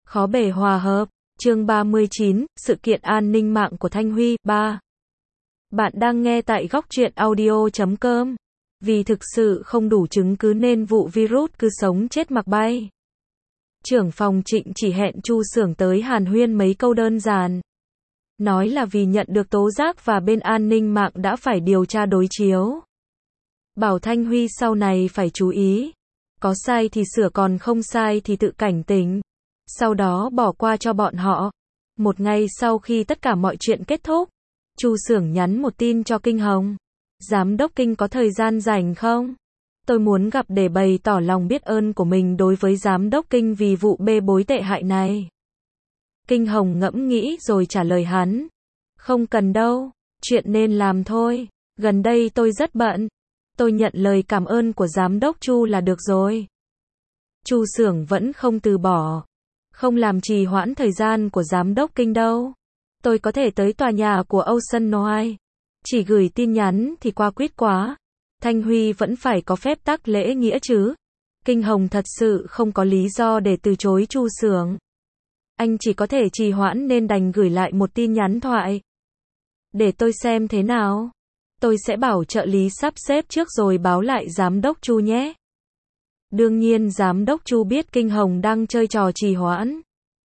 Khó bề hòa hợp. Chương 39, sự kiện an ninh mạng của Thanh Huy. 3. Bạn đang nghe tại góc truyện audio.com. Vì thực sự không đủ chứng cứ nên vụ virus cứ sống chết mặc bay. Trưởng phòng Trịnh chỉ hẹn Chu Xưởng tới hàn huyên mấy câu đơn giản. Nói là vì nhận được tố giác và bên an ninh mạng đã phải điều tra đối chiếu. Bảo Thanh Huy sau này phải chú ý. Có sai thì sửa, còn không sai thì tự cảnh tỉnh. Sau đó bỏ qua cho bọn họ. Một ngày sau khi tất cả mọi chuyện kết thúc, Chu Xưởng nhắn một tin cho Kinh Hồng. Giám đốc Kinh có thời gian rảnh không? Tôi muốn gặp để bày tỏ lòng biết ơn của mình đối với giám đốc Kinh vì vụ bê bối tệ hại này. Kinh Hồng ngẫm nghĩ rồi trả lời hắn. Không cần đâu, chuyện nên làm thôi. Gần đây tôi rất bận. Tôi nhận lời cảm ơn của giám đốc Chu là được rồi. Chu Xưởng vẫn không từ bỏ. Không làm trì hoãn thời gian của giám đốc Kinh đâu. Tôi có thể tới tòa nhà của Ocean Noise. Chỉ gửi tin nhắn thì qua quýt quá. Thanh Huy vẫn phải có phép tắc lễ nghĩa chứ. Kinh Hồng thật sự không có lý do để từ chối Chu Xưởng. Anh chỉ có thể trì hoãn nên đành gửi lại một tin nhắn thoại. Để tôi xem thế nào. Tôi sẽ bảo trợ lý sắp xếp trước rồi báo lại giám đốc Chu nhé. Đương nhiên giám đốc Chu biết Kinh Hồng đang chơi trò trì hoãn.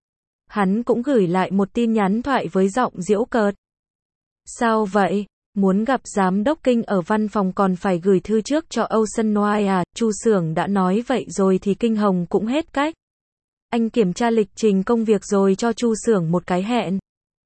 Hắn cũng gửi lại một tin nhắn thoại với giọng giễu cợt. Sao vậy? Muốn gặp giám đốc Kinh ở văn phòng còn phải gửi thư trước cho Ocean Noise à? Chu Xưởng đã nói vậy rồi thì Kinh Hồng cũng hết cách. Anh kiểm tra lịch trình công việc rồi cho Chu Xưởng một cái hẹn.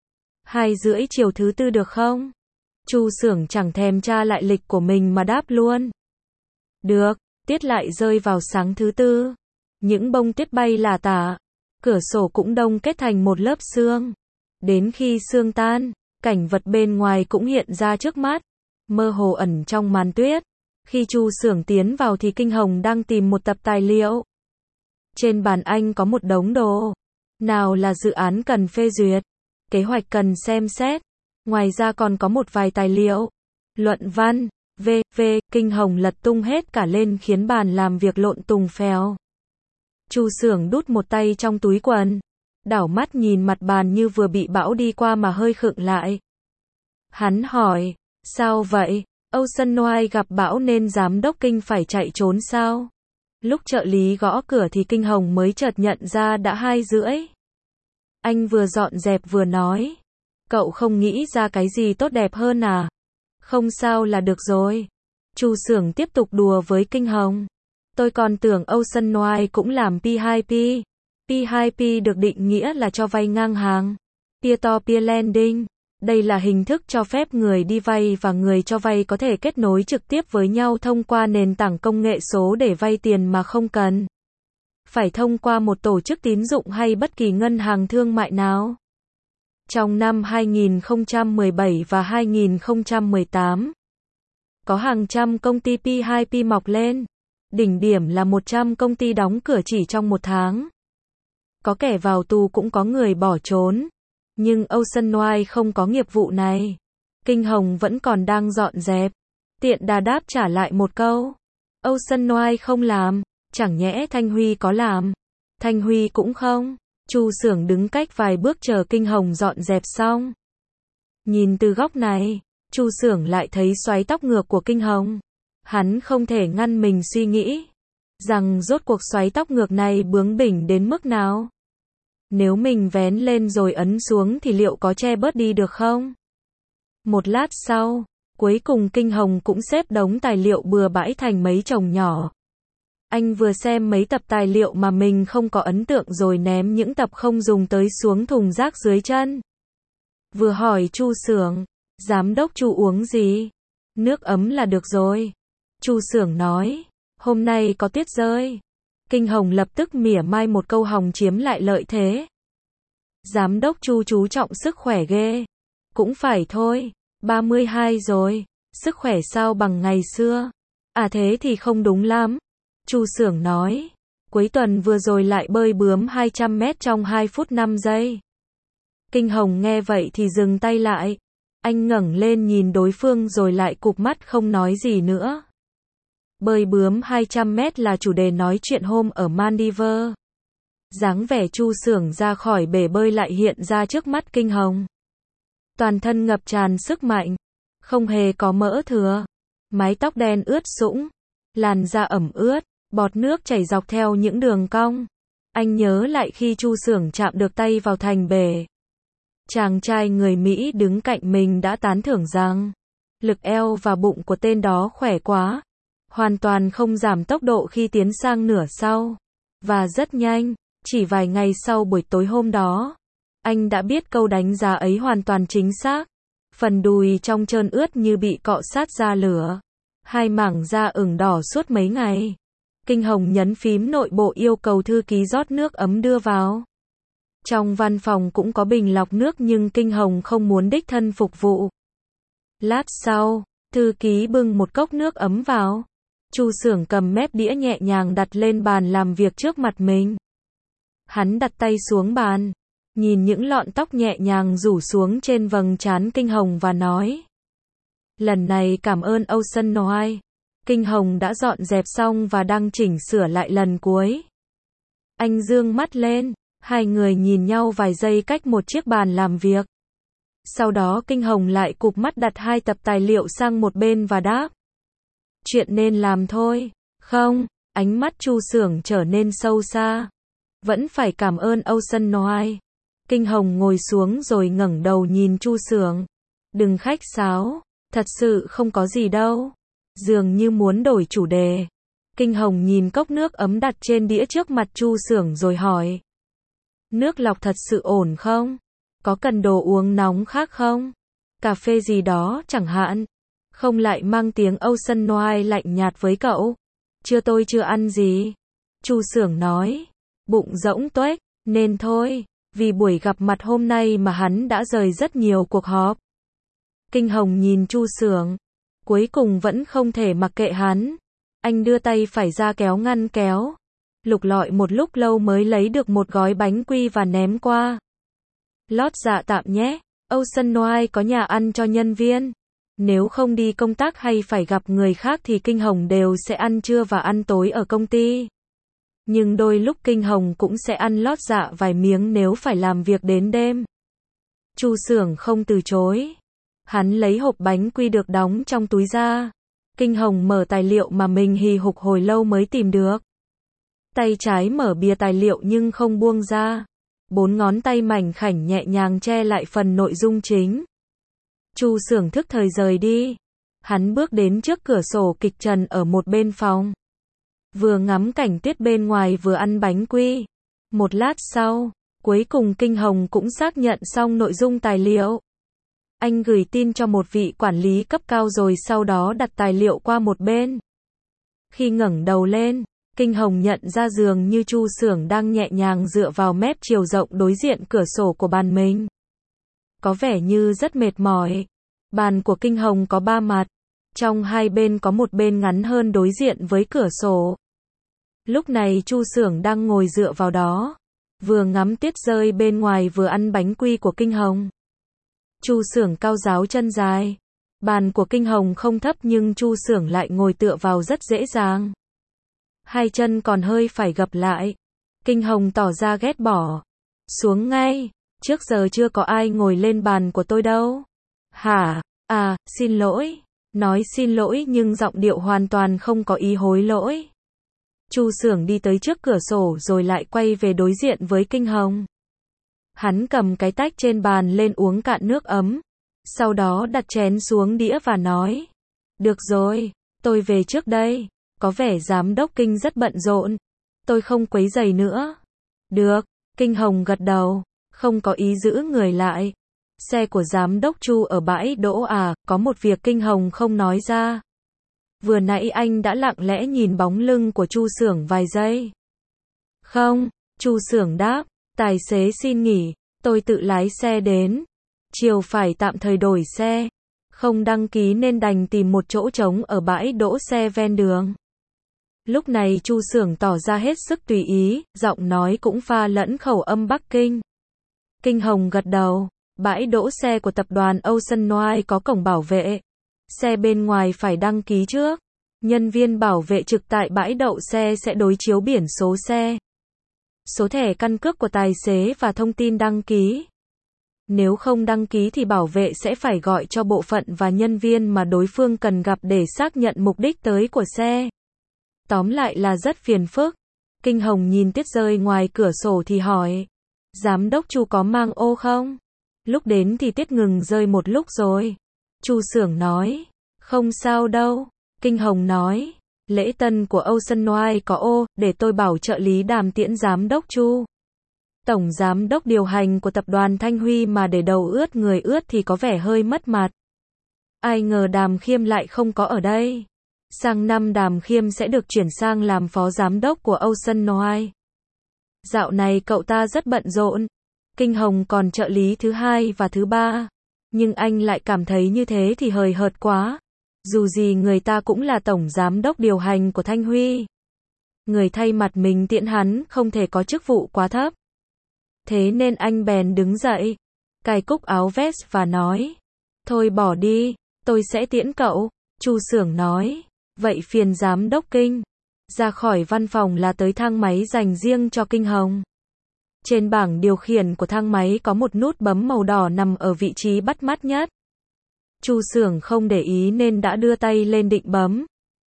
2:30 chiều thứ tư được không? Chu Xưởng chẳng thèm tra lại lịch của mình mà đáp luôn. Được. Tiết lại rơi vào sáng thứ tư. Những bông tuyết bay lả tả. Cửa sổ cũng đông kết thành một lớp sương. Đến khi sương tan, cảnh vật bên ngoài cũng hiện ra trước mắt, mơ hồ ẩn trong màn tuyết. Khi Chu Xưởng tiến vào thì Kinh Hồng đang tìm một tập tài liệu. Trên bàn anh có một đống đồ. Nào là dự án cần phê duyệt, kế hoạch cần xem xét. Ngoài ra còn có một vài tài liệu, luận văn, v.v. Kinh Hồng lật tung hết cả lên khiến bàn làm việc lộn tùng phèo. Chu Xưởng đút một tay trong túi quần, đảo mắt nhìn mặt bàn như vừa bị bão đi qua mà hơi khựng lại. Hắn hỏi, sao vậy? Ocean Noise gặp bão nên giám đốc Kinh phải chạy trốn sao? Lúc trợ lý gõ cửa thì Kinh Hồng mới chợt nhận ra đã 2:30. Anh vừa dọn dẹp vừa nói, cậu không nghĩ ra cái gì tốt đẹp hơn à? Không sao là được rồi. Chu Xưởng tiếp tục đùa với Kinh Hồng. Tôi còn tưởng Ocean Noise cũng làm P2P. P2P được định nghĩa là cho vay ngang hàng. Peer-to-peer lending. Đây là hình thức cho phép người đi vay và người cho vay có thể kết nối trực tiếp với nhau thông qua nền tảng công nghệ số để vay tiền mà không cần phải thông qua một tổ chức tín dụng hay bất kỳ ngân hàng thương mại nào. Trong năm 2017 và 2018, có hàng trăm công ty P2P mọc lên. Đỉnh điểm là 100 công ty đóng cửa chỉ trong một tháng. Có kẻ vào tù cũng có người bỏ trốn. Nhưng Ocean Noise không có nghiệp vụ này. Kinh Hồng vẫn còn đang dọn dẹp. Tiện đà đáp trả lại một câu. Ocean Noise không làm. Chẳng nhẽ Thanh Huy có làm? Thanh Huy cũng không. Chu Xưởng đứng cách vài bước chờ Kinh Hồng dọn dẹp xong. Nhìn từ góc này, Chu Xưởng lại thấy xoáy tóc ngược của Kinh Hồng. Hắn không thể ngăn mình suy nghĩ rằng rốt cuộc xoáy tóc ngược này bướng bỉnh đến mức nào. Nếu mình vén lên rồi ấn xuống thì liệu có che bớt đi được không? Một lát sau, cuối cùng Kinh Hồng cũng xếp đống tài liệu bừa bãi thành mấy chồng nhỏ. Anh vừa xem mấy tập tài liệu mà mình không có ấn tượng rồi ném những tập không dùng tới xuống thùng rác dưới chân. Vừa hỏi Chu Xưởng, giám đốc Chu uống gì? Nước ấm là được rồi. Chu Xưởng nói, hôm nay có tuyết rơi. Kinh Hồng lập tức mỉa mai một câu hòng chiếm lại lợi thế. Giám đốc Chu chú trọng sức khỏe ghê. Cũng phải thôi, 32 rồi, sức khỏe sao bằng ngày xưa? À thế thì không đúng lắm. Chu Xưởng nói, cuối tuần vừa rồi lại bơi bướm 200 mét trong 2 phút 5 giây. Kinh Hồng nghe vậy thì dừng tay lại. Anh ngẩng lên nhìn đối phương rồi lại cụp mắt không nói gì nữa. Bơi bướm 200 mét là chủ đề nói chuyện hôm ở Maldives. Dáng vẻ Chu Xưởng ra khỏi bể bơi lại hiện ra trước mắt Kinh Hồng. Toàn thân ngập tràn sức mạnh, không hề có mỡ thừa, mái tóc đen ướt sũng, làn da ẩm ướt, bọt nước chảy dọc theo những đường cong. Anh nhớ lại khi Chu Xưởng chạm được tay vào thành bể. Chàng trai người Mỹ đứng cạnh mình đã tán thưởng rằng lực eo và bụng của tên đó khỏe quá, hoàn toàn không giảm tốc độ khi tiến sang nửa sau. Và rất nhanh, chỉ vài ngày sau buổi tối hôm đó, anh đã biết câu đánh giá ấy hoàn toàn chính xác. Phần đùi trong trơn ướt như bị cọ sát ra lửa, hai mảng da ửng đỏ suốt mấy ngày. Kinh Hồng nhấn phím nội bộ yêu cầu thư ký rót nước ấm đưa vào. Trong văn phòng cũng có bình lọc nước nhưng Kinh Hồng không muốn đích thân phục vụ. Lát sau, thư ký bưng một cốc nước ấm vào. Chu Xưởng cầm mép đĩa nhẹ nhàng đặt lên bàn làm việc trước mặt mình. Hắn đặt tay xuống bàn, nhìn những lọn tóc nhẹ nhàng rủ xuống trên vầng trán Kinh Hồng và nói: lần này cảm ơn Ocean Noise. Kinh Hồng đã dọn dẹp xong và đang chỉnh sửa lại lần cuối. Anh dương mắt lên, hai người nhìn nhau vài giây cách một chiếc bàn làm việc. Sau đó Kinh Hồng lại cụp mắt đặt hai tập tài liệu sang một bên và đáp: chuyện nên làm thôi. Không, ánh mắt Chu Xưởng trở nên sâu xa. Vẫn phải cảm ơn Ocean Noise. Kinh Hồng ngồi xuống rồi ngẩng đầu nhìn Chu Xưởng. Đừng khách sáo, thật sự không có gì đâu. Dường như muốn đổi chủ đề. Kinh Hồng nhìn cốc nước ấm đặt trên đĩa trước mặt Chu Xưởng rồi hỏi: nước lọc thật sự ổn không? Có cần đồ uống nóng khác không? Cà phê gì đó chẳng hạn. Không lại mang tiếng Ocean Noise lạnh nhạt với cậu. Tôi chưa ăn gì. Chu Xưởng nói. Bụng rỗng tuếch, nên thôi. Vì buổi gặp mặt hôm nay mà hắn đã rời rất nhiều cuộc họp. Kinh Hồng nhìn Chu Xưởng. Cuối cùng vẫn không thể mặc kệ hắn. Anh đưa tay phải ra kéo ngăn kéo. Lục lọi một lúc lâu mới lấy được một gói bánh quy và ném qua. Lót dạ tạm nhé. Ocean Noise có nhà ăn cho nhân viên. Nếu không đi công tác hay phải gặp người khác thì Kinh Hồng đều sẽ ăn trưa và ăn tối ở công ty. Nhưng đôi lúc Kinh Hồng cũng sẽ ăn lót dạ vài miếng nếu phải làm việc đến đêm. Chu Xưởng không từ chối. Hắn lấy hộp bánh quy được đóng trong túi ra. Kinh Hồng mở tài liệu mà mình hì hục hồi lâu mới tìm được. Tay trái mở bìa tài liệu nhưng không buông ra. 4 ngón tay mảnh khảnh nhẹ nhàng che lại phần nội dung chính. Chu Xưởng thức thời rời đi. Hắn bước đến trước cửa sổ kịch trần ở một bên phòng. Vừa ngắm cảnh tuyết bên ngoài vừa ăn bánh quy. Một lát sau, cuối cùng Kinh Hồng cũng xác nhận xong nội dung tài liệu. Anh gửi tin cho một vị quản lý cấp cao rồi sau đó đặt tài liệu qua một bên. Khi ngẩng đầu lên, Kinh Hồng nhận ra dường như Chu Xưởng đang nhẹ nhàng dựa vào mép chiều rộng đối diện cửa sổ của bàn mình. Có vẻ như rất mệt mỏi. Bàn của Kinh Hồng có 3 mặt. Trong hai bên có một bên ngắn hơn đối diện với cửa sổ. Lúc này Chu Xưởng đang ngồi dựa vào đó. Vừa ngắm tuyết rơi bên ngoài vừa ăn bánh quy của Kinh Hồng. Chu Xưởng cao giáo chân dài. Bàn của Kinh Hồng không thấp nhưng Chu Xưởng lại ngồi tựa vào rất dễ dàng. Hai chân còn hơi phải gập lại. Kinh Hồng tỏ ra ghét bỏ. Xuống ngay. Trước giờ chưa có ai ngồi lên bàn của tôi đâu. Hả? À, xin lỗi. Nói xin lỗi nhưng giọng điệu hoàn toàn không có ý hối lỗi. Chu Xưởng đi tới trước cửa sổ rồi lại quay về đối diện với Kinh Hồng. Hắn cầm cái tách trên bàn lên uống cạn nước ấm. Sau đó đặt chén xuống đĩa và nói. Được rồi, tôi về trước đây. Có vẻ giám đốc Kinh rất bận rộn. Tôi không quấy rầy nữa. Được, Kinh Hồng gật đầu. Không có ý giữ người lại. Xe của giám đốc Chu ở bãi đỗ à, có một việc Kinh Hồng không nói ra. Vừa nãy anh đã lặng lẽ nhìn bóng lưng của Chu Xưởng vài giây. Không, Chu Xưởng đáp, tài xế xin nghỉ, tôi tự lái xe đến. Chiều phải tạm thời đổi xe. Không đăng ký nên đành tìm một chỗ trống ở bãi đỗ xe ven đường. Lúc này Chu Xưởng tỏ ra hết sức tùy ý, giọng nói cũng pha lẫn khẩu âm Bắc Kinh. Kinh Hồng gật đầu. Bãi đỗ xe của tập đoàn Ocean Noise có cổng bảo vệ. Xe bên ngoài phải đăng ký trước. Nhân viên bảo vệ trực tại bãi đậu xe sẽ đối chiếu biển số xe. số thẻ căn cước của tài xế và thông tin đăng ký. Nếu không đăng ký thì bảo vệ sẽ phải gọi cho bộ phận và nhân viên mà đối phương cần gặp để xác nhận mục đích tới của xe. Tóm lại là rất phiền phức. Kinh Hồng nhìn tuyết rơi ngoài cửa sổ thì hỏi, giám đốc Chu có mang ô không? Lúc đến thì tuyết ngừng rơi một lúc rồi. Chu Xưởng nói, không sao đâu. Kinh Hồng nói, lễ tân của Ocean Wide có ô, để tôi bảo trợ lý Đàm tiễn giám đốc Chu. Tổng giám đốc điều hành của tập đoàn Thanh Huy mà để đầu ướt người ướt thì có vẻ hơi mất mặt. Ai ngờ Đàm Khiêm lại không có ở đây. Sang năm Đàm Khiêm sẽ được chuyển sang làm phó giám đốc của Ocean Wide. Dạo này cậu ta rất bận rộn. Kinh Hồng còn trợ lý thứ hai và thứ ba. Nhưng anh lại cảm thấy như thế thì hời hợt quá. Dù gì người ta cũng là tổng giám đốc điều hành của Thanh Huy. Người thay mặt mình tiễn hắn không thể có chức vụ quá thấp. Thế nên anh bèn đứng dậy, cài cúc áo vest và nói, thôi bỏ đi, tôi sẽ tiễn cậu. Chu Xưởng nói, vậy phiền giám đốc Kinh. Ra khỏi văn phòng là tới thang máy dành riêng cho Kinh Hồng. Trên bảng điều khiển của thang máy có một nút bấm màu đỏ nằm ở vị trí bắt mắt nhất. Chu Xưởng không để ý nên đã đưa tay lên định bấm.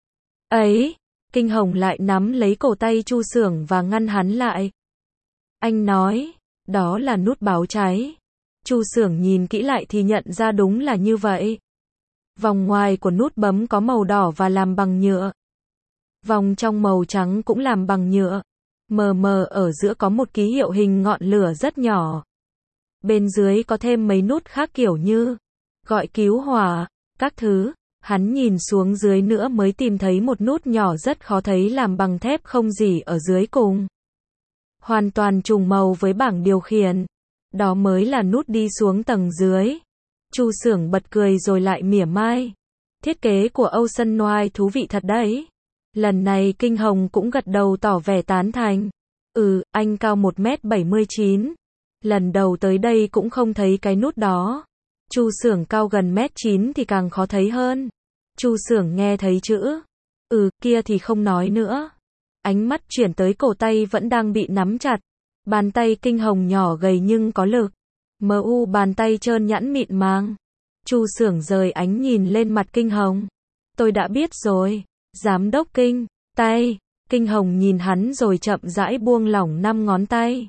Ấy, Kinh Hồng lại nắm lấy cổ tay Chu Xưởng và ngăn hắn lại. Anh nói, đó là nút báo cháy. Chu Xưởng nhìn kỹ lại thì nhận ra đúng là như vậy. Vòng ngoài của nút bấm có màu đỏ và làm bằng nhựa. Vòng trong màu trắng cũng làm bằng nhựa. Mờ mờ ở giữa có một ký hiệu hình ngọn lửa rất nhỏ. Bên dưới có thêm mấy nút khác kiểu như gọi cứu hỏa, các thứ. Hắn nhìn xuống dưới nữa mới tìm thấy một nút nhỏ rất khó thấy làm bằng thép không gì ở dưới cùng. Hoàn toàn trùng màu với bảng điều khiển. Đó mới là nút đi xuống tầng dưới. Chu Xưởng bật cười rồi lại mỉa mai. Thiết kế của Ocean Wide thú vị thật đấy. Lần này Kinh Hồng cũng gật đầu tỏ vẻ tán thành. Anh cao 1m79. Lần đầu tới đây cũng không thấy cái nút đó. Chu Xưởng cao gần 1m9 thì càng khó thấy hơn. Chu Xưởng nghe thấy chữ kia thì không nói nữa. Ánh mắt chuyển tới cổ tay vẫn đang bị nắm chặt. Bàn tay Kinh Hồng nhỏ gầy nhưng có lực. Bàn tay trơn nhẵn mịn màng. Chu Xưởng rời ánh nhìn lên mặt Kinh Hồng. Tôi đã biết rồi. Giám đốc Kinh. Tay. Kinh Hồng nhìn hắn rồi chậm rãi buông lỏng 5 ngón tay.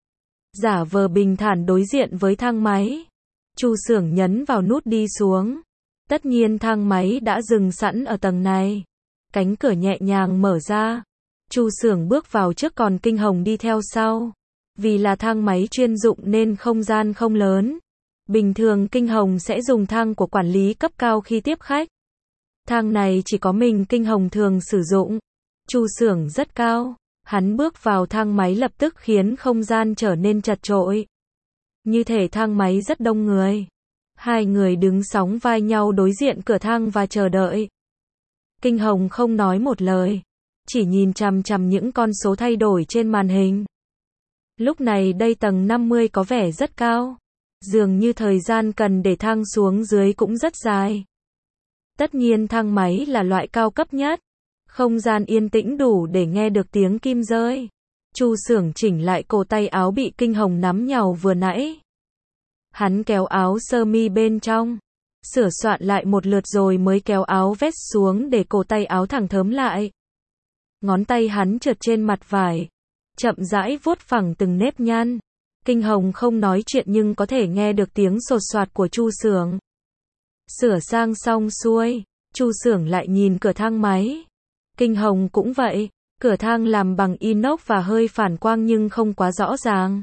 Giả vờ bình thản đối diện với thang máy. Chu Xưởng nhấn vào nút đi xuống. Tất nhiên thang máy đã dừng sẵn ở tầng này. Cánh cửa nhẹ nhàng mở ra. Chu Xưởng bước vào trước còn Kinh Hồng đi theo sau. Vì là thang máy chuyên dụng nên không gian không lớn. Bình thường Kinh Hồng sẽ dùng thang của quản lý cấp cao khi tiếp khách. Thang này chỉ có mình Kinh Hồng thường sử dụng. Chu Xưởng rất cao. Hắn bước vào thang máy lập tức khiến không gian trở nên chật chội. Như thể thang máy rất đông người. Hai người đứng sóng vai nhau đối diện cửa thang và chờ đợi. Kinh Hồng không nói một lời. Chỉ nhìn chằm chằm những con số thay đổi trên màn hình. Lúc này đây tầng 50 có vẻ rất cao. Dường như thời gian cần để thang xuống dưới cũng rất dài. Tất nhiên thang máy là loại cao cấp nhất. Không gian yên tĩnh đủ để nghe được tiếng kim rơi. Chu Xưởng chỉnh lại cổ tay áo bị Kinh Hồng nắm nhàu vừa nãy. Hắn kéo áo sơ mi bên trong. Sửa soạn lại một lượt rồi mới kéo áo vest xuống để cổ tay áo thẳng thớm lại. Ngón tay hắn trượt trên mặt vải. Chậm rãi vuốt phẳng từng nếp nhăn. Kinh Hồng không nói chuyện nhưng có thể nghe được tiếng sột soạt của Chu Xưởng. Sửa sang xong xuôi, Chu Xưởng lại nhìn cửa thang máy. Kinh Hồng cũng vậy, cửa thang làm bằng inox và hơi phản quang nhưng không quá rõ ràng.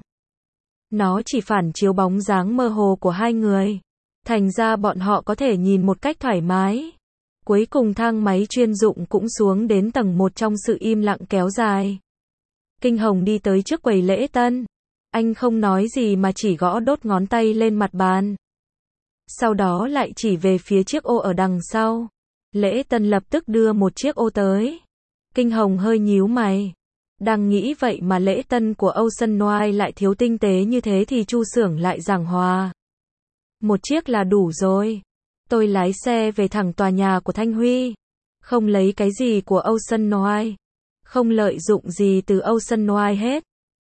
Nó chỉ phản chiếu bóng dáng mơ hồ của hai người. Thành ra bọn họ có thể nhìn một cách thoải mái. Cuối cùng thang máy chuyên dụng cũng xuống đến tầng 1 trong sự im lặng kéo dài. Kinh Hồng đi tới trước quầy lễ tân. Anh không nói gì mà chỉ gõ đốt ngón tay lên mặt bàn. Sau đó lại chỉ về phía chiếc ô ở đằng sau. Lễ tân lập tức đưa một chiếc ô tới. Kinh Hồng hơi nhíu mày. Đang nghĩ vậy mà lễ tân của Ocean Wide lại thiếu tinh tế như thế thì Chu Xưởng lại giảng hòa. Một chiếc là đủ rồi. Tôi lái xe về thẳng tòa nhà của Thanh Huy. Không lấy cái gì của Ocean Wide. Không lợi dụng gì từ Ocean Wide hết.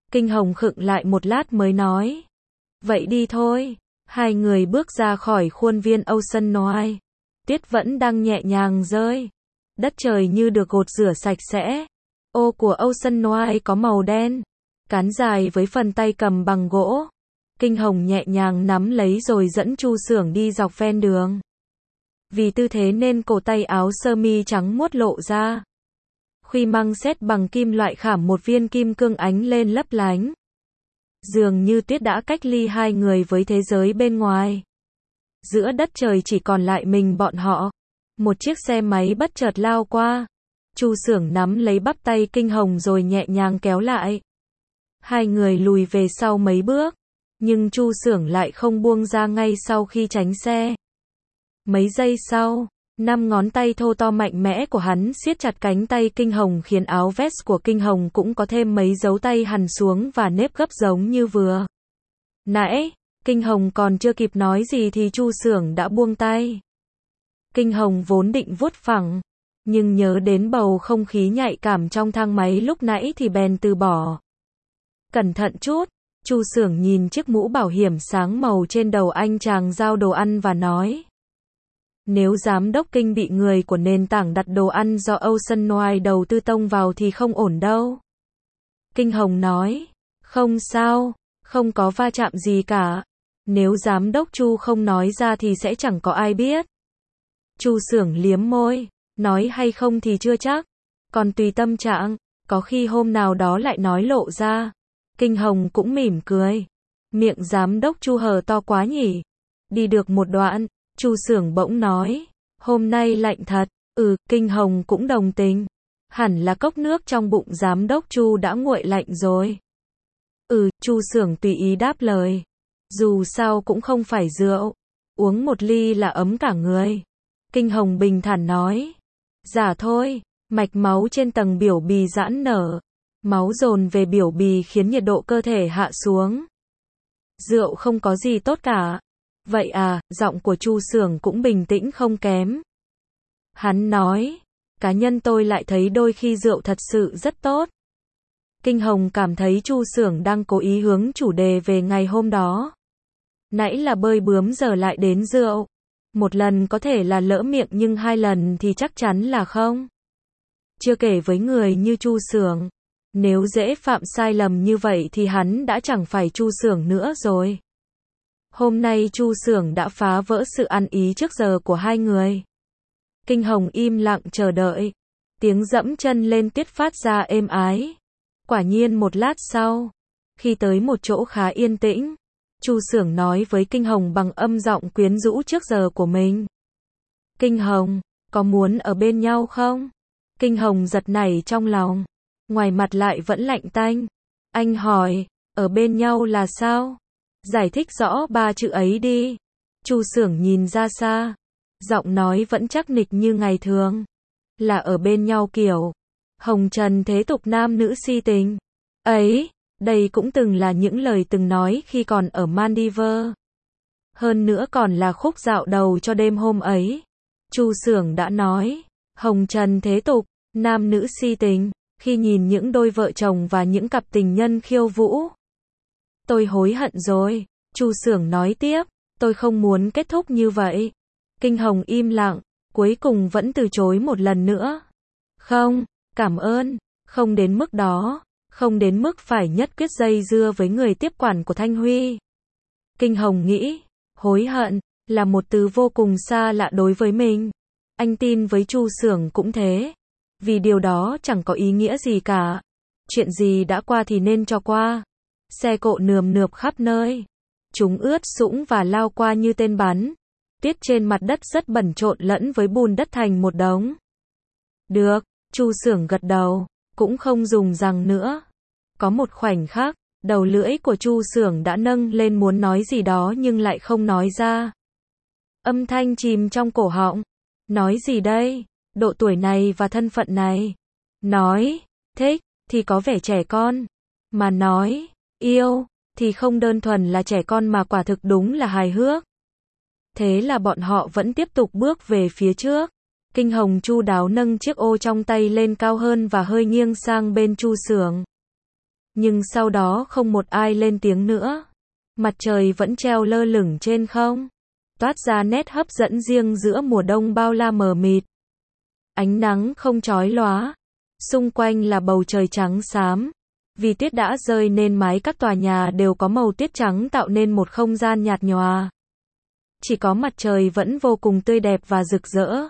Kinh Hồng khựng lại một lát mới nói. Vậy đi thôi. Hai người bước ra khỏi khuôn viên Ocean Noise. Tuyết vẫn đang nhẹ nhàng rơi. Đất trời như được gột rửa sạch sẽ. Ô của Ocean Noise có màu đen. Cán dài với phần tay cầm bằng gỗ. Kinh Hồng nhẹ nhàng nắm lấy rồi dẫn Chu Xưởng đi dọc ven đường. Vì tư thế nên cổ tay áo sơ mi trắng muốt lộ ra. Khuy măng xét bằng kim loại khảm một viên kim cương ánh lên lấp lánh. Dường như tuyết đã cách ly hai người với thế giới bên ngoài. Giữa đất trời chỉ còn lại mình bọn họ. Một chiếc xe máy bất chợt lao qua. Chu Xưởng nắm lấy bắp tay Kinh Hồng rồi nhẹ nhàng kéo lại. Hai người lùi về sau mấy bước. Nhưng Chu Xưởng lại không buông ra ngay sau khi tránh xe. Mấy giây sau, 5 ngón tay thô to mạnh mẽ của hắn siết chặt cánh tay Kinh Hồng khiến áo vest của Kinh Hồng cũng có thêm mấy dấu tay hằn xuống và nếp gấp giống như vừa nãy. Kinh Hồng còn chưa kịp nói gì thì Chu Xưởng đã buông tay. Kinh Hồng vốn định vuốt phẳng, nhưng nhớ đến bầu không khí nhạy cảm trong thang máy lúc nãy thì bèn từ bỏ. Cẩn thận chút. Chu Xưởng nhìn chiếc mũ bảo hiểm sáng màu trên đầu anh chàng giao đồ ăn và nói. Nếu giám đốc Kinh bị người của nền tảng đặt đồ ăn do Ocean Noise đầu tư tông vào thì không ổn đâu. Kinh Hồng nói. Không sao, không có va chạm gì cả. Nếu giám đốc Chu không nói ra thì sẽ chẳng có ai biết. Chu Xưởng liếm môi. Nói hay không thì chưa chắc. Còn tùy tâm trạng, có khi hôm nào đó lại nói lộ ra. Kinh Hồng cũng mỉm cười. Miệng giám đốc Chu hở to quá nhỉ. Đi được một đoạn, Chu Xưởng bỗng nói. Hôm nay lạnh thật. Kinh Hồng cũng đồng tình. Hẳn là cốc nước trong bụng giám đốc Chu đã nguội lạnh rồi. Chu Xưởng tùy ý đáp lời. Dù sao cũng không phải rượu. Uống một ly là ấm cả người. Kinh Hồng bình thản nói. Dạ thôi, mạch máu trên tầng biểu bì giãn nở. Máu dồn về biểu bì khiến nhiệt độ cơ thể hạ xuống. Rượu không có gì tốt cả. Vậy à, giọng của Chu Xưởng cũng bình tĩnh không kém. Hắn nói, cá nhân tôi lại thấy đôi khi rượu thật sự rất tốt. Kinh Hồng cảm thấy Chu Xưởng đang cố ý hướng chủ đề về ngày hôm đó. Nãy là bơi bướm giờ lại đến rượu. Một lần có thể là lỡ miệng nhưng 2 lần thì chắc chắn là không. Chưa kể với người như Chu Xưởng. Nếu dễ phạm sai lầm như vậy thì hắn đã chẳng phải Chu Xưởng nữa rồi. Hôm nay Chu Xưởng đã phá vỡ sự ăn ý trước giờ của hai người. Kinh Hồng im lặng chờ đợi. Tiếng dẫm chân lên tuyết phát ra êm ái. Quả nhiên một lát sau, khi tới một chỗ khá yên tĩnh, Chu Xưởng nói với Kinh Hồng bằng âm giọng quyến rũ trước giờ của mình. Kinh Hồng, có muốn ở bên nhau không? Kinh Hồng giật nảy trong lòng. Ngoài mặt lại vẫn lạnh tanh. Anh hỏi, ở bên nhau là sao? Giải thích rõ 3 chữ ấy đi. Chu Xưởng nhìn ra xa. Giọng nói vẫn chắc nịch như ngày thường. Là ở bên nhau kiểu hồng trần thế tục nam nữ si tình. Ấy, đây cũng từng là những lời từng nói khi còn ở Maldives. Hơn nữa còn là khúc dạo đầu cho đêm hôm ấy. Chu Xưởng đã nói, hồng trần thế tục, nam nữ si tình, khi nhìn những đôi vợ chồng và những cặp tình nhân khiêu vũ. Tôi hối hận rồi, Chu Xưởng nói tiếp, tôi không muốn kết thúc như vậy. Kinh Hồng im lặng, cuối cùng vẫn từ chối một lần nữa. Không, cảm ơn, không đến mức đó, không đến mức phải nhất quyết dây dưa với người tiếp quản của Thanh Huy. Kinh Hồng nghĩ, hối hận là một từ vô cùng xa lạ đối với mình. Anh tin với Chu Xưởng cũng thế. Vì điều đó chẳng có ý nghĩa gì cả. Chuyện gì đã qua thì nên cho qua. Xe cộ nườm nượp khắp nơi. Chúng ướt sũng và lao qua như tên bắn. Tuyết trên mặt đất rất bẩn trộn lẫn với bùn đất thành một đống. Được, Chu Xưởng gật đầu, cũng không dùng rằng nữa. Có một khoảnh khắc, đầu lưỡi của Chu Xưởng đã nâng lên muốn nói gì đó nhưng lại không nói ra. Âm thanh chìm trong cổ họng. Nói gì đây? Độ tuổi này và thân phận này. Nói, thích, thì có vẻ trẻ con. Mà nói, yêu, thì không đơn thuần là trẻ con mà quả thực đúng là hài hước. Thế là bọn họ vẫn tiếp tục bước về phía trước. Kinh Hồng chu đáo nâng chiếc ô trong tay lên cao hơn và hơi nghiêng sang bên Chu Xưởng. Nhưng sau đó không một ai lên tiếng nữa. Mặt trời vẫn treo lơ lửng trên không, toát ra nét hấp dẫn riêng giữa mùa đông bao la mờ mịt. Ánh nắng không chói lóa, xung quanh là bầu trời trắng xám. Vì tuyết đã rơi nên mái các tòa nhà đều có màu tuyết trắng tạo nên một không gian nhạt nhòa. Chỉ có mặt trời vẫn vô cùng tươi đẹp và rực rỡ,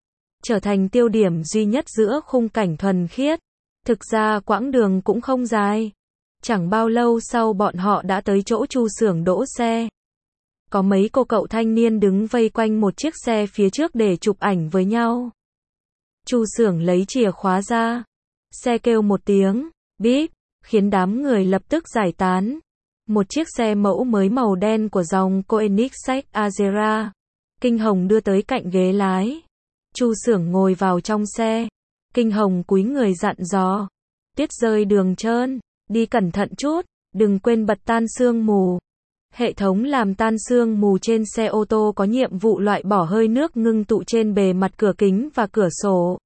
trở thành tiêu điểm duy nhất giữa khung cảnh thuần khiết. Thực ra quãng đường cũng không dài. Chẳng bao lâu sau bọn họ đã tới chỗ Chu xưởng đỗ xe. Có mấy cô cậu thanh niên đứng vây quanh một chiếc xe phía trước để chụp ảnh với nhau. Chu xưởng lấy chìa khóa ra. Xe kêu một tiếng, bíp, khiến đám người lập tức giải tán. Một chiếc xe mẫu mới màu đen của dòng Koenigsegg Agera. Kinh Hồng đưa tới cạnh ghế lái. Chu xưởng ngồi vào trong xe. Kinh Hồng cúi người dặn dò. Tuyết rơi đường trơn, đi cẩn thận chút, đừng quên bật tan sương mù. Hệ thống làm tan sương mù trên xe ô tô có nhiệm vụ loại bỏ hơi nước ngưng tụ trên bề mặt cửa kính và cửa sổ.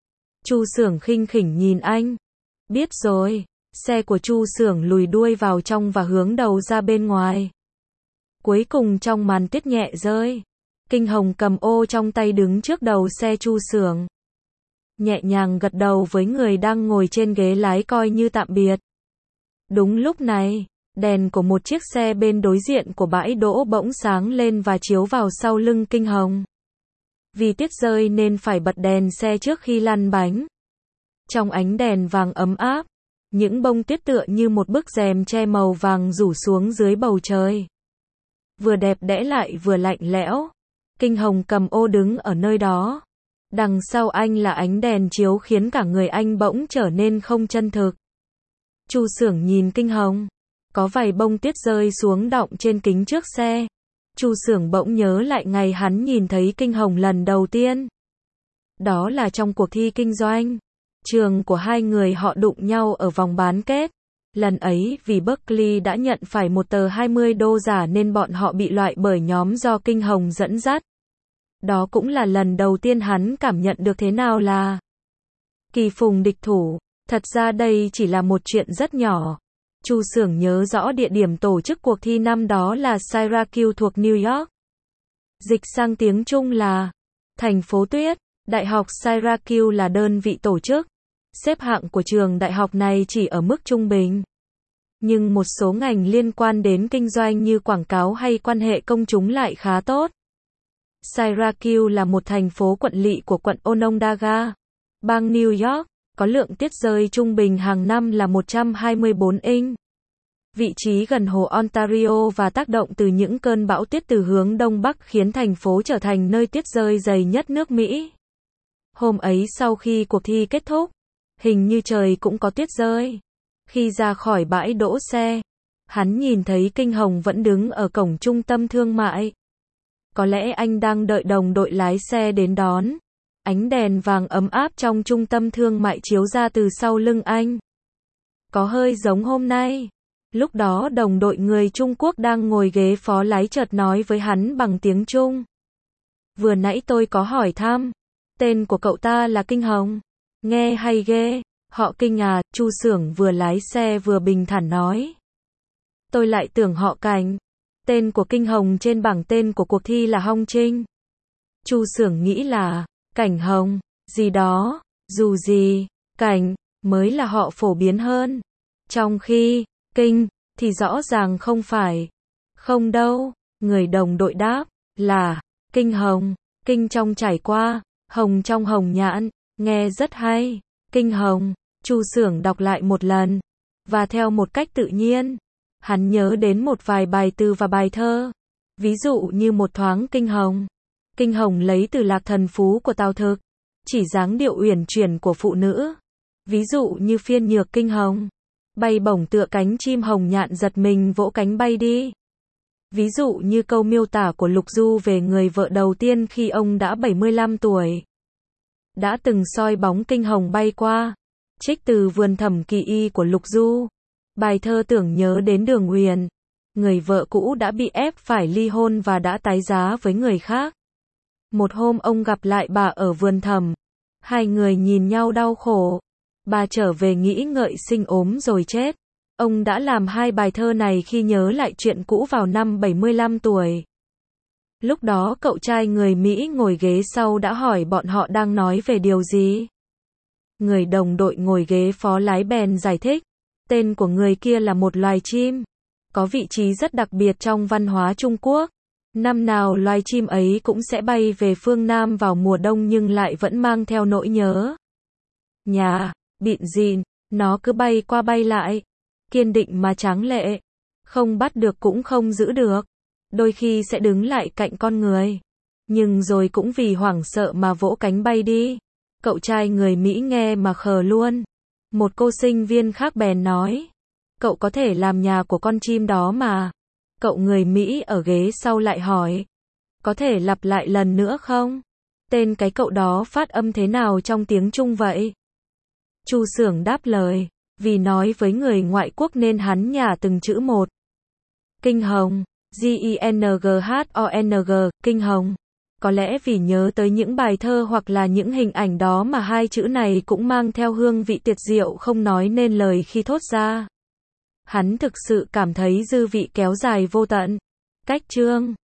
Chu xưởng khinh khỉnh nhìn anh. Biết rồi. Xe của Chu xưởng lùi đuôi vào trong và hướng đầu ra bên ngoài. Cuối cùng trong màn tuyết nhẹ rơi, Kinh Hồng cầm ô trong tay đứng trước đầu xe Chu xưởng. Nhẹ nhàng gật đầu với người đang ngồi trên ghế lái coi như tạm biệt. Đúng lúc này, đèn của một chiếc xe bên đối diện của bãi đỗ bỗng sáng lên và chiếu vào sau lưng Kinh Hồng. Vì tuyết rơi nên phải bật đèn xe trước khi lăn bánh. Trong ánh đèn vàng ấm áp, những bông tuyết tựa như một bức rèm che màu vàng rủ xuống dưới bầu trời. Vừa đẹp đẽ lại vừa lạnh lẽo. Kinh Hồng cầm ô đứng ở nơi đó. Đằng sau anh là ánh đèn chiếu khiến cả người anh bỗng trở nên không chân thực. Chu xưởng nhìn Kinh Hồng. Có vài bông tuyết rơi xuống đọng trên kính trước xe. Chu xưởng bỗng nhớ lại ngày hắn nhìn thấy Kinh Hồng lần đầu tiên. Đó là trong cuộc thi kinh doanh. Trường của hai người họ đụng nhau ở vòng bán kết. Lần ấy vì Berkeley đã nhận phải một tờ 20 đô giả nên bọn họ bị loại bởi nhóm do Kinh Hồng dẫn dắt. Đó cũng là lần đầu tiên hắn cảm nhận được thế nào là kỳ phùng địch thủ. Thật ra đây chỉ là một chuyện rất nhỏ. Chu xưởng nhớ rõ địa điểm tổ chức cuộc thi năm đó là Syracuse thuộc New York. Dịch sang tiếng Trung là thành phố tuyết. Đại học Syracuse là đơn vị tổ chức. Xếp hạng của trường đại học này chỉ ở mức trung bình. Nhưng một số ngành liên quan đến kinh doanh như quảng cáo hay quan hệ công chúng lại khá tốt. Syracuse là một thành phố quận lỵ của quận Onondaga, bang New York, có lượng tuyết rơi trung bình hàng năm là 124 inch. Vị trí gần hồ Ontario và tác động từ những cơn bão tuyết từ hướng đông bắc khiến thành phố trở thành nơi tuyết rơi dày nhất nước Mỹ. Hôm ấy sau khi cuộc thi kết thúc, hình như trời cũng có tuyết rơi. Khi ra khỏi bãi đỗ xe, hắn nhìn thấy Kinh Hồng vẫn đứng ở cổng trung tâm thương mại. Có lẽ anh đang đợi đồng đội lái xe đến đón. Ánh đèn vàng ấm áp trong trung tâm thương mại chiếu ra từ sau lưng anh. Có hơi giống hôm nay. Lúc đó đồng đội người Trung Quốc đang ngồi ghế phó lái chợt nói với hắn bằng tiếng Trung. Vừa nãy tôi có hỏi thăm. Tên của cậu ta là Kinh Hồng. Nghe hay ghê. Họ Kinh à, Chu xưởng vừa lái xe vừa bình thản nói. Tôi lại tưởng họ Cảnh. Tên của Kinh Hồng trên bảng tên của cuộc thi là Hong Trinh. Chu xưởng nghĩ là Cảnh Hồng, gì đó, dù gì, Cảnh mới là họ phổ biến hơn. Trong khi Kinh thì rõ ràng không phải. Không đâu, người đồng đội đáp là Kinh Hồng. Kinh trong trải qua, Hồng trong hồng nhãn, nghe rất hay. Kinh Hồng. Chu xưởng đọc lại một lần, và theo một cách tự nhiên, hắn nhớ đến một vài bài từ và bài thơ. Ví dụ như một thoáng Kinh Hồng. Kinh Hồng lấy từ Lạc Thần Phú của Tào Thực, chỉ dáng điệu uyển chuyển của phụ nữ. Ví dụ như phiên nhược Kinh Hồng, bay bổng tựa cánh chim hồng nhạn giật mình vỗ cánh bay đi. Ví dụ như câu miêu tả của Lục Du về người vợ đầu tiên khi ông đã 75 tuổi. Đã từng soi bóng Kinh Hồng bay qua. Trích từ Vườn Thẩm Kỳ Y của Lục Du. Bài thơ tưởng nhớ đến Đường Huyền. Người vợ cũ đã bị ép phải ly hôn và đã tái giá với người khác. Một hôm ông gặp lại bà ở vườn thẩm. Hai người nhìn nhau đau khổ. Bà trở về nghĩ ngợi sinh ốm rồi chết. Ông đã làm 2 bài thơ này khi nhớ lại chuyện cũ vào năm 75 tuổi. Lúc đó cậu trai người Mỹ ngồi ghế sau đã hỏi bọn họ đang nói về điều gì. Người đồng đội ngồi ghế phó lái bèn giải thích, tên của người kia là một loài chim, có vị trí rất đặc biệt trong văn hóa Trung Quốc. Năm nào loài chim ấy cũng sẽ bay về phương Nam vào mùa đông nhưng lại vẫn mang theo nỗi nhớ nhà, bịn dịn, nó cứ bay qua bay lại, kiên định mà tráng lệ, không bắt được cũng không giữ được, đôi khi sẽ đứng lại cạnh con người, nhưng rồi cũng vì hoảng sợ mà vỗ cánh bay đi. Cậu trai người Mỹ nghe mà khờ luôn. Một cô sinh viên khác bèn nói, cậu có thể làm nhà của con chim đó mà. Cậu người Mỹ ở ghế sau lại hỏi, có thể lặp lại lần nữa không? Tên cái cậu đó phát âm thế nào trong tiếng Trung vậy? Chu Xưởng đáp lời, vì nói với người ngoại quốc nên hắn nhả từng chữ một. Kinh hồng, G-I-N-G-H-O-N-G, kinh hồng. Có lẽ vì nhớ tới những bài thơ hoặc là những hình ảnh đó mà 2 chữ này cũng mang theo hương vị tuyệt diệu không nói nên lời khi thốt ra. Hắn thực sự cảm thấy dư vị kéo dài vô tận. Cách chương